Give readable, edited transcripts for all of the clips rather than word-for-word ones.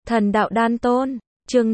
Thần đạo đan tôn, chương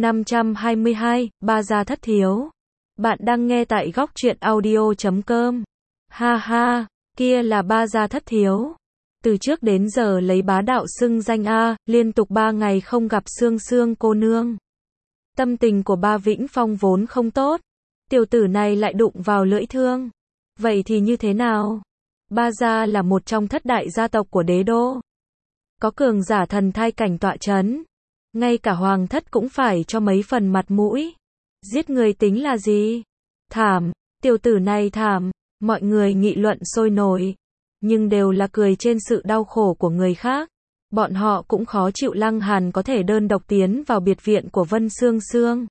522, Ba gia thất thiếu. Bạn đang nghe tại góc truyện audio.com. Ha ha, kia là ba gia thất thiếu. Từ trước đến giờ lấy bá đạo xưng danh a, liên tục 3 ngày không gặp Sương Sương cô nương. Tâm tình của ba Vĩnh Phong vốn không tốt. Tiểu tử này lại đụng vào lưỡi thương. Vậy thì như thế nào? Ba gia là một trong thất đại gia tộc của đế đô. Có cường giả thần thai cảnh tọa chấn. Ngay cả hoàng thất cũng phải cho mấy phần mặt mũi. Giết người tính là gì? Thảm, tiểu tử này thảm, mọi người nghị luận sôi nổi. Nhưng đều là cười trên sự đau khổ của người khác. Bọn họ cũng khó chịu Lăng Hàn có thể đơn độc tiến vào biệt viện của Vân Sương Sương.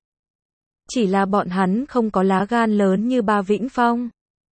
Chỉ là bọn hắn không có lá gan lớn như ba Vĩnh Phong.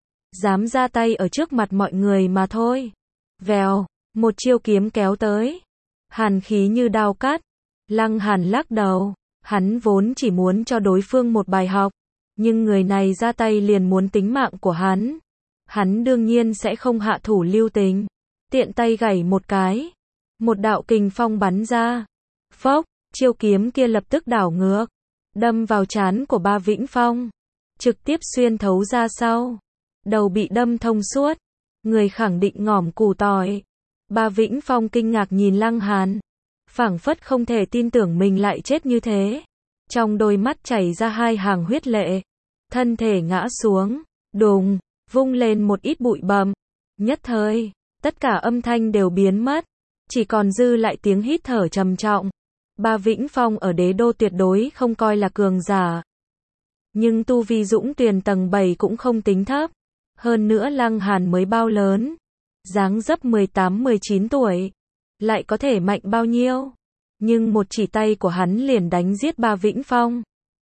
Dám ra tay ở trước mặt mọi người mà thôi. Vèo, một chiêu kiếm kéo tới. Hàn khí như đao cắt. Lăng Hàn lắc đầu, hắn vốn chỉ muốn cho đối phương một bài học, nhưng người này ra tay liền muốn tính mạng của hắn. Hắn đương nhiên sẽ không hạ thủ lưu tình, tiện tay gảy một cái, một đạo kình phong bắn ra. Phốc, chiêu kiếm kia lập tức đảo ngược, đâm vào trán của ba Vĩnh Phong, trực tiếp xuyên thấu ra sau. Đầu bị đâm thông suốt, người khẳng định ngỏm củ tỏi. Ba Vĩnh Phong kinh ngạc nhìn Lăng Hàn, phảng phất không thể tin tưởng mình lại chết như thế. Trong đôi mắt chảy ra hai hàng huyết lệ. Thân thể ngã xuống, đùng, vung lên một ít bụi bặm. Nhất thời, tất cả âm thanh đều biến mất. Chỉ còn dư lại tiếng hít thở trầm trọng. Ba Vĩnh Phong ở đế đô tuyệt đối không coi là cường giả. Nhưng tu vi Dũng Tuyền tầng 7 cũng không tính thấp. Hơn nữa Lăng Hàn mới bao lớn. Dáng dấp 18-19 tuổi. Lại có thể mạnh bao nhiêu? Nhưng một chỉ tay của hắn liền đánh giết ba Vĩnh Phong.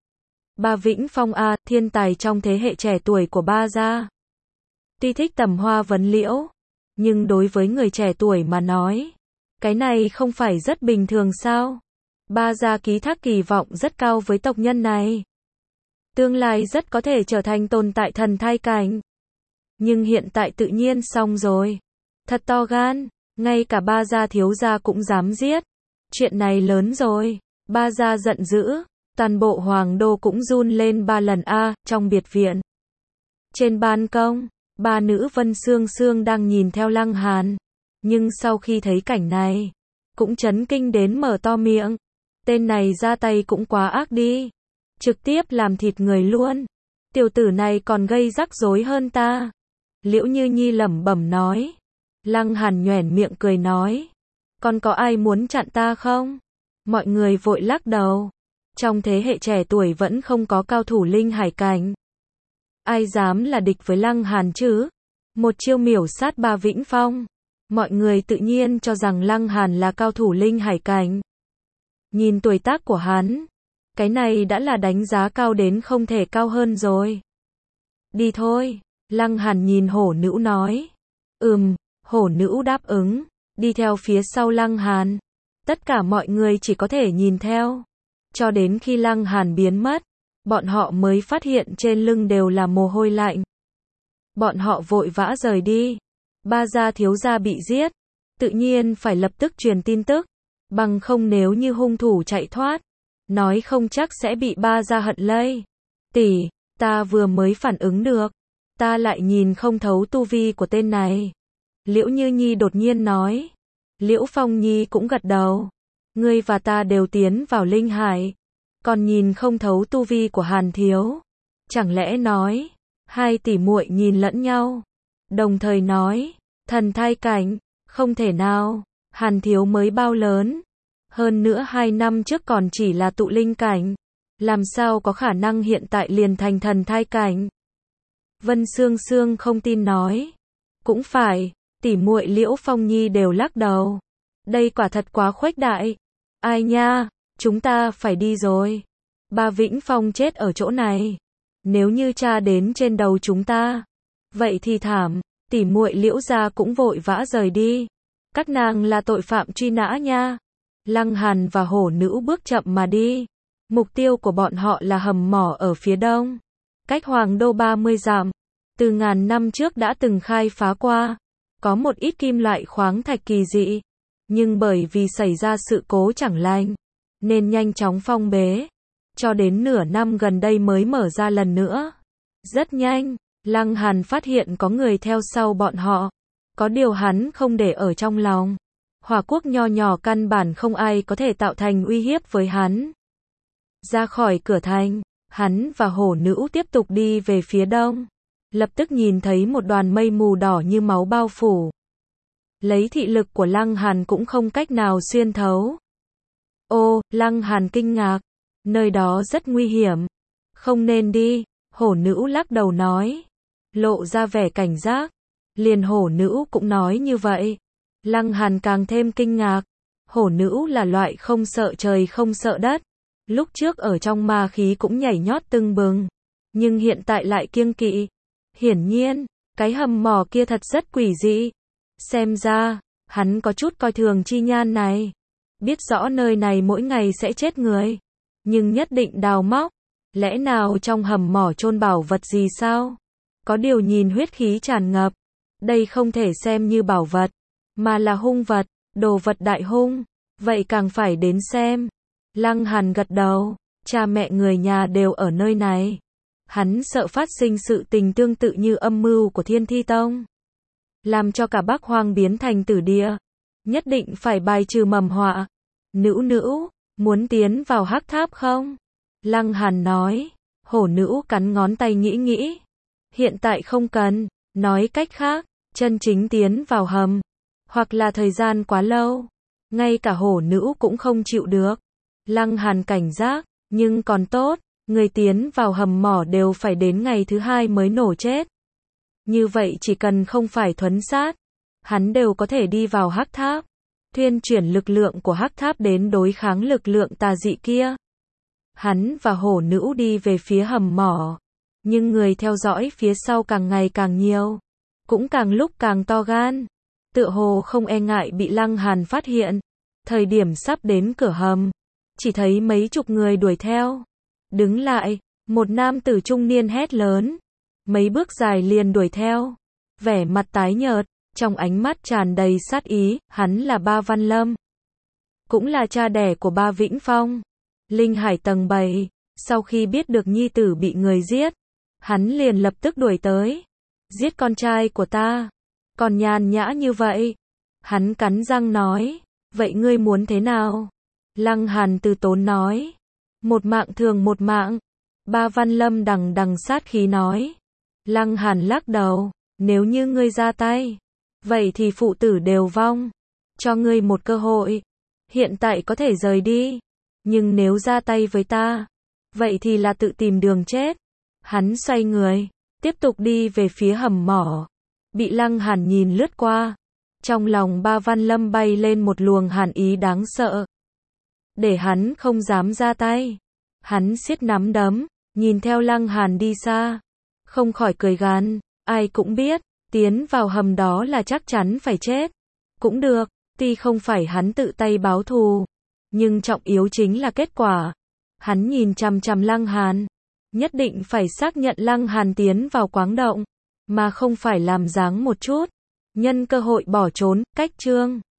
Ba Vĩnh Phong a, thiên tài trong thế hệ trẻ tuổi của ba gia. Tuy thích tầm hoa vấn liễu, nhưng đối với người trẻ tuổi mà nói, cái này không phải rất bình thường sao? Ba gia ký thác kỳ vọng rất cao với tộc nhân này. Tương lai rất có thể trở thành tồn tại thần thai cảnh. Nhưng hiện tại tự nhiên xong rồi. Thật to gan. Ngay cả ba gia thiếu gia cũng dám giết. Chuyện này lớn rồi. Ba gia giận dữ. Toàn bộ hoàng đô cũng run lên 3 lần a, trong biệt viện. Trên ban công, ba nữ Vân Sương Sương đang nhìn theo Lăng Hàn. Nhưng sau khi thấy cảnh này, cũng chấn kinh đến mở to miệng. Tên này ra tay cũng quá ác đi. Trực tiếp làm thịt người luôn. Tiểu tử này còn gây rắc rối hơn ta. Liễu Như Nhi lẩm bẩm nói. Lăng Hàn nhoẻn miệng cười nói. Còn có ai muốn chặn ta không? Mọi người vội lắc đầu. Trong thế hệ trẻ tuổi vẫn không có cao thủ linh hải cảnh. Ai dám là địch với Lăng Hàn chứ? Một chiêu miểu sát ba Vĩnh Phong. Mọi người tự nhiên cho rằng Lăng Hàn là cao thủ linh hải cảnh. Nhìn tuổi tác của hắn, cái này đã là đánh giá cao đến không thể cao hơn rồi. Đi thôi, Lăng Hàn nhìn hổ nữ nói. Hổ nữ đáp ứng, đi theo phía sau Lăng Hàn. Tất cả mọi người chỉ có thể nhìn theo. Cho đến khi Lăng Hàn biến mất, bọn họ mới phát hiện trên lưng đều là mồ hôi lạnh. Bọn họ vội vã rời đi. Ba gia thiếu gia bị giết, tự nhiên phải lập tức truyền tin tức. Bằng không nếu như hung thủ chạy thoát, nói không chắc sẽ bị ba gia hận lây. Tỷ, ta vừa mới phản ứng được. Ta lại nhìn không thấu tu vi của tên này. Liễu Như Nhi đột nhiên nói. Liễu Phong Nhi cũng gật đầu. Ngươi và ta đều tiến vào linh hải. Còn nhìn không thấu tu vi của Hàn thiếu. Chẳng lẽ nói. Hai tỷ muội nhìn lẫn nhau. Đồng thời nói. Thần thai cảnh. Không thể nào. Hàn thiếu mới bao lớn. Hơn nữa 2 năm trước còn chỉ là tụ linh cảnh. Làm sao có khả năng hiện tại liền thành thần thai cảnh. Vân Sương Sương không tin nói. Cũng phải. Tỷ muội Liễu Phong Nhi đều lắc đầu. Đây quả thật quá khuếch đại. Ai nha, chúng ta phải đi rồi. Ba Vĩnh Phong chết ở chỗ này. Nếu như cha đến trên đầu chúng ta, vậy thì thảm. Tỷ muội Liễu gia cũng vội vã rời đi. Các nàng là tội phạm truy nã nha. Lăng Hàn và hổ nữ bước chậm mà đi. Mục tiêu của bọn họ là hầm mỏ ở phía đông. Cách hoàng đô 30 dặm. Từ ngàn năm trước đã từng khai phá qua. Có một ít kim loại khoáng thạch kỳ dị. Nhưng bởi vì xảy ra sự cố chẳng lành, nên nhanh chóng phong bế. Cho đến nửa năm gần đây mới mở ra lần nữa. Rất nhanh, Lăng Hàn phát hiện có người theo sau bọn họ. Có điều hắn không để ở trong lòng. Hỏa quốc nho nhỏ căn bản không ai có thể tạo thành uy hiếp với hắn. Ra khỏi cửa thành, hắn và hổ nữ tiếp tục đi về phía đông. Lập tức nhìn thấy một đoàn mây mù đỏ như máu bao phủ. Lấy thị lực của Lăng Hàn cũng không cách nào xuyên thấu. Ô, Lăng Hàn kinh ngạc. Nơi đó rất nguy hiểm. Không nên đi, hổ nữ lắc đầu nói. Lộ ra vẻ cảnh giác. Liền hổ nữ cũng nói như vậy. Lăng Hàn càng thêm kinh ngạc. Hổ nữ là loại không sợ trời không sợ đất. Lúc trước ở trong ma khí cũng nhảy nhót tưng bừng. Nhưng hiện tại lại kiêng kỵ. Hiển nhiên, cái hầm mỏ kia thật rất quỷ dị. Xem ra, hắn có chút coi thường chi nhan này. Biết rõ nơi này mỗi ngày sẽ chết người. Nhưng nhất định đào móc. Lẽ nào trong hầm mỏ chôn bảo vật gì sao? Có điều nhìn huyết khí tràn ngập. Đây không thể xem như bảo vật. Mà là hung vật, đồ vật đại hung. Vậy càng phải đến xem. Lăng Hàn gật đầu. Cha mẹ người nhà đều ở nơi này. Hắn sợ phát sinh sự tình tương tự như âm mưu của Thiên Thi Tông. Làm cho cả Bắc Hoang biến thành tử địa. Nhất định phải bài trừ mầm họa. Nữ, muốn tiến vào hắc tháp không? Lăng Hàn nói. Hổ nữ cắn ngón tay nghĩ. Hiện tại không cần. Nói cách khác, chân chính tiến vào hầm. Hoặc là thời gian quá lâu. Ngay cả hổ nữ cũng không chịu được. Lăng Hàn cảnh giác, nhưng còn tốt. Người tiến vào hầm mỏ đều phải đến ngày thứ 2 mới nổ chết. Như vậy chỉ cần không phải thuấn sát, hắn đều có thể đi vào hắc tháp. Thuyên chuyển lực lượng của hắc tháp đến đối kháng lực lượng tà dị kia. Hắn và hổ nữ đi về phía hầm mỏ. Nhưng người theo dõi phía sau càng ngày càng nhiều. Cũng càng lúc càng to gan. Tựa hồ không e ngại bị Lăng Hàn phát hiện. Thời điểm sắp đến cửa hầm, chỉ thấy mấy chục người đuổi theo. Đứng lại, một nam tử trung niên hét lớn. Mấy bước dài liền đuổi theo. Vẻ mặt tái nhợt, trong ánh mắt tràn đầy sát ý, hắn là Ba Văn Lâm. Cũng là cha đẻ của Ba Vĩnh Phong. Linh Hải tầng 7, sau khi biết được nhi tử bị người giết, hắn liền lập tức đuổi tới. Giết con trai của ta. Còn nhàn nhã như vậy. Hắn cắn răng nói. Vậy ngươi muốn thế nào? Lăng Hàn từ tốn nói. Một mạng thường một mạng. Ba Văn Lâm đằng sát khí nói. Lăng Hàn lắc đầu. Nếu như ngươi ra tay, vậy thì phụ tử đều vong. Cho ngươi một cơ hội. Hiện tại có thể rời đi. Nhưng nếu ra tay với ta, vậy thì là tự tìm đường chết. Hắn xoay người, tiếp tục đi về phía hầm mỏ. Bị Lăng Hàn nhìn lướt qua. Trong lòng Ba Văn Lâm bay lên một luồng hàn ý đáng sợ. Để hắn không dám ra tay. Hắn siết nắm đấm, nhìn theo Lăng Hàn đi xa. Không khỏi cười gằn, ai cũng biết, tiến vào hầm đó là chắc chắn phải chết. Cũng được, tuy không phải hắn tự tay báo thù, nhưng trọng yếu chính là kết quả. Hắn nhìn chằm chằm Lăng Hàn, nhất định phải xác nhận Lăng Hàn tiến vào quáng động, mà không phải làm dáng một chút, nhân cơ hội bỏ trốn. Cách chương